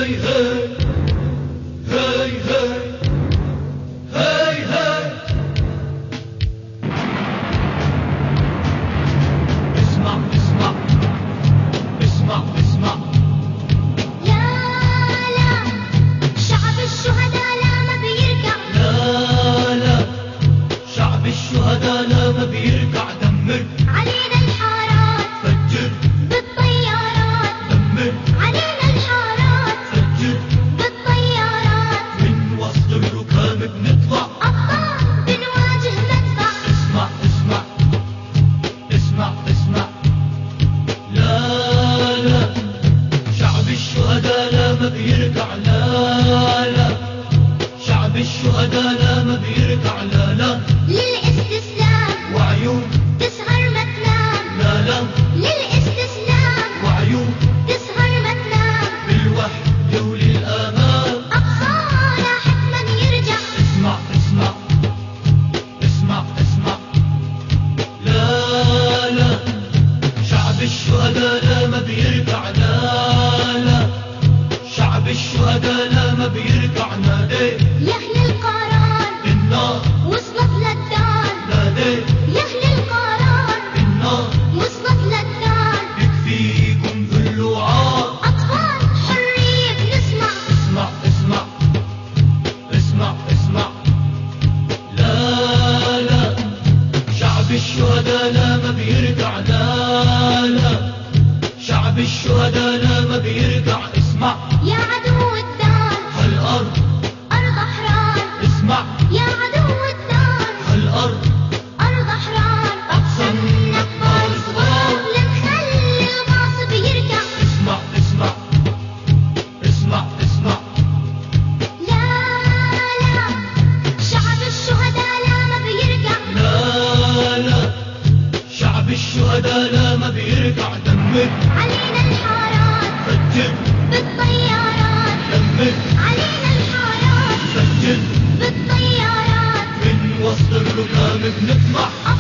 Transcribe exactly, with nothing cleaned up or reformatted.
الشهداء لا ما بيرجع دمر علينا الحارات فجر بالطيارات دمر علينا الحارات فجر بالطيارات من وسط الركام بنطلع أبطال بنواجه مدفع اسمع اسمع اسمع اسمع لا لا شعب الشهداء لا ما بيرجع لا لا شعب الشهداء لا ما بيرجع لا لا للاستسلام وعيون تسهر ما تنام لا لا للاستسلام وعيون تسهر ما تنام بالوحدة وللأمان أقصانا حتما يرجع اسمع اسمع اسمع اسمع لا لا شعب الشهداء لا ما بيرجع لا لا شعب الشهداء لا ما بيرجع نادي يا أهل القرار النار وصلت للدار نادي يا أهل القرار النار وصلت للدار يكفيكم ذل وعار أطفال حرية بنسمع اسمع اسمع اسمع اسمع لا لا شعب الشهداء لا ما بيرجع لا لا شعب الشهداء لا ما بيرجع اسمع يا عدو الدار هالأرض أرض أحرار اسمع يا عدو الدار هالأرض أرض أحرار أقسمنا كبار صغار لا نخلي الغاصب يرجع اسمع اسمع اسمع اسمع لا لا شعب الشهداء لا ما بيرجع لا لا شعب الشهداء لا ما بيرجع دمر علينا الحارات فجر بالطيارات دمر علينا الحارات فجر بالطيارات من وسط الركام بنطلع